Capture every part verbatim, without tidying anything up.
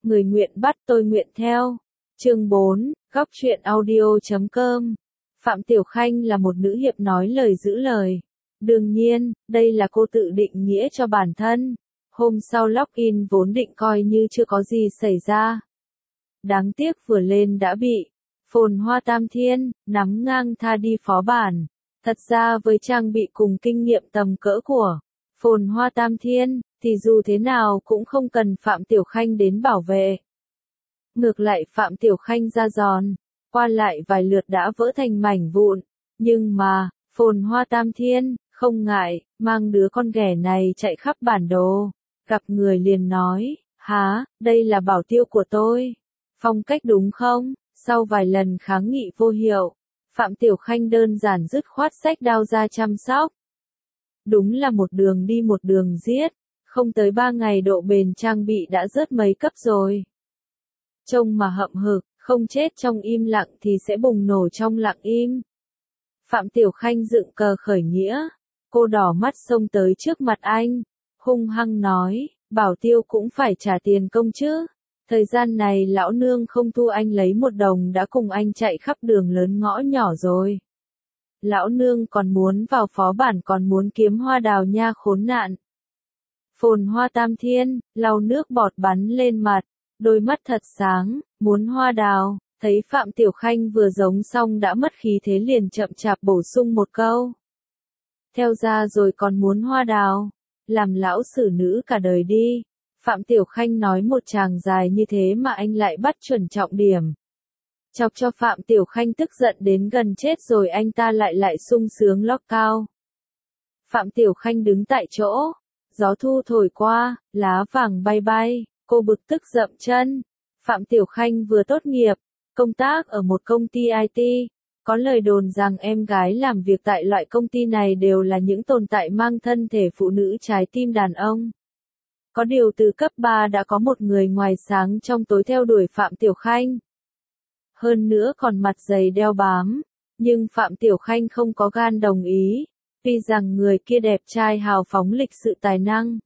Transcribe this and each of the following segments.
Người nguyện bắt tôi nguyện theo. Chương bốn, góc truyện audio chấm com. Phạm Tiểu Khanh là một nữ hiệp nói lời giữ lời. Đương nhiên, đây là cô tự định nghĩa cho bản thân. Hôm sau login vốn định coi như chưa có gì xảy ra. Đáng tiếc vừa lên đã bị Phồn Hoa Tam Thiên nắm ngang tha đi phó bản. Thật ra với trang bị cùng kinh nghiệm tầm cỡ của Phồn Hoa Tam Thiên, thì dù thế nào cũng không cần Phạm Tiểu Khanh đến bảo vệ. Ngược lại Phạm Tiểu Khanh ra giòn, qua lại vài lượt đã vỡ thành mảnh vụn. Nhưng mà, Phồn Hoa Tam Thiên, không ngại, mang đứa con ghẻ này chạy khắp bản đồ. Gặp người liền nói, há, đây là bảo tiêu của tôi. Phong cách đúng không? Sau vài lần kháng nghị vô hiệu, Phạm Tiểu Khanh đơn giản dứt khoát xách đao ra chăm sóc. Đúng là một đường đi một đường giết, không tới ba ngày độ bền trang bị đã rớt mấy cấp rồi. Trông mà hậm hực, không chết trong im lặng thì sẽ bùng nổ trong lặng im. Phạm Tiểu Khanh dựng cờ khởi nghĩa, cô đỏ mắt xông tới trước mặt anh, hung hăng nói, bảo tiêu cũng phải trả tiền công chứ. Thời gian này lão nương không thu anh lấy một đồng đã cùng anh chạy khắp đường lớn ngõ nhỏ rồi. Lão nương còn muốn vào phó bản còn muốn kiếm hoa đào nha khốn nạn. Phồn Hoa Tam Thiên, lau nước bọt bắn lên mặt, đôi mắt thật sáng, muốn hoa đào, thấy Phạm Tiểu Khanh vừa giống xong đã mất khí thế liền chậm chạp bổ sung một câu. Theo ra rồi còn muốn hoa đào, làm lão xử nữ cả đời đi. Phạm Tiểu Khanh nói một tràng dài như thế mà anh lại bắt chuẩn trọng điểm. Chọc cho Phạm Tiểu Khanh tức giận đến gần chết rồi anh ta lại lại sung sướng lóc cao. Phạm Tiểu Khanh đứng tại chỗ, gió thu thổi qua, lá vàng bay bay, cô bực tức dậm chân. Phạm Tiểu Khanh vừa tốt nghiệp, công tác ở một công ty i tê, có lời đồn rằng em gái làm việc tại loại công ty này đều là những tồn tại mang thân thể phụ nữ trái tim đàn ông. Có điều từ cấp ba đã có một người ngoài sáng trong tối theo đuổi Phạm Tiểu Khanh. Hơn nữa còn mặt dày đeo bám, nhưng Phạm Tiểu Khanh không có gan đồng ý, vì rằng người kia đẹp trai hào phóng lịch sự tài năng.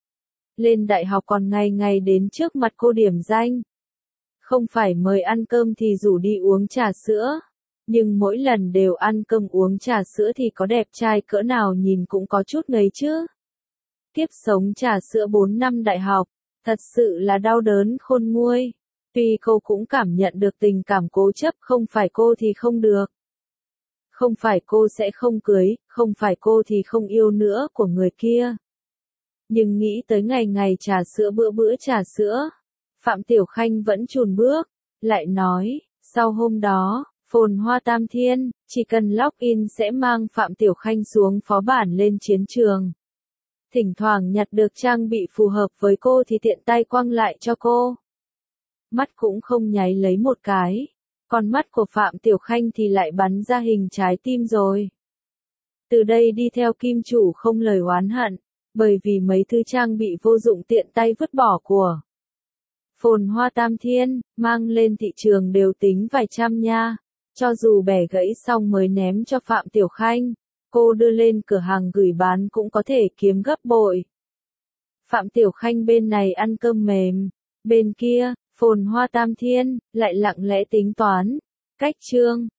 Lên đại học còn ngày ngày đến trước mặt cô điểm danh. Không phải mời ăn cơm thì rủ đi uống trà sữa, nhưng mỗi lần đều ăn cơm uống trà sữa thì có đẹp trai cỡ nào nhìn cũng có chút ngấy chứ. Tiếp sống trà sữa bốn năm đại học, thật sự là đau đớn khôn nguôi. Tuy cô cũng cảm nhận được tình cảm cố chấp không phải cô thì không được. Không phải cô sẽ không cưới, không phải cô thì không yêu nữa của người kia. Nhưng nghĩ tới ngày ngày trà sữa bữa bữa trà sữa, Phạm Tiểu Khanh vẫn chùn bước, lại nói, sau hôm đó, Phồn Hoa Tam Thiên, chỉ cần login sẽ mang Phạm Tiểu Khanh xuống phó bản lên chiến trường. Thỉnh thoảng nhặt được trang bị phù hợp với cô thì tiện tay quăng lại cho cô. Mắt cũng không nháy lấy một cái, còn mắt của Phạm Tiểu Khanh thì lại bắn ra hình trái tim rồi. Từ đây đi theo kim chủ không lời oán hận, bởi vì mấy thứ trang bị vô dụng tiện tay vứt bỏ của Phồn Hoa Tam Thiên, mang lên thị trường đều tính vài trăm nha, cho dù bẻ gãy xong mới ném cho Phạm Tiểu Khanh, cô đưa lên cửa hàng gửi bán cũng có thể kiếm gấp bội. Phạm Tiểu Khanh bên này ăn cơm mềm, bên kia, Phồn Hoa Tam Thiên, lại lặng lẽ tính toán, cách chương,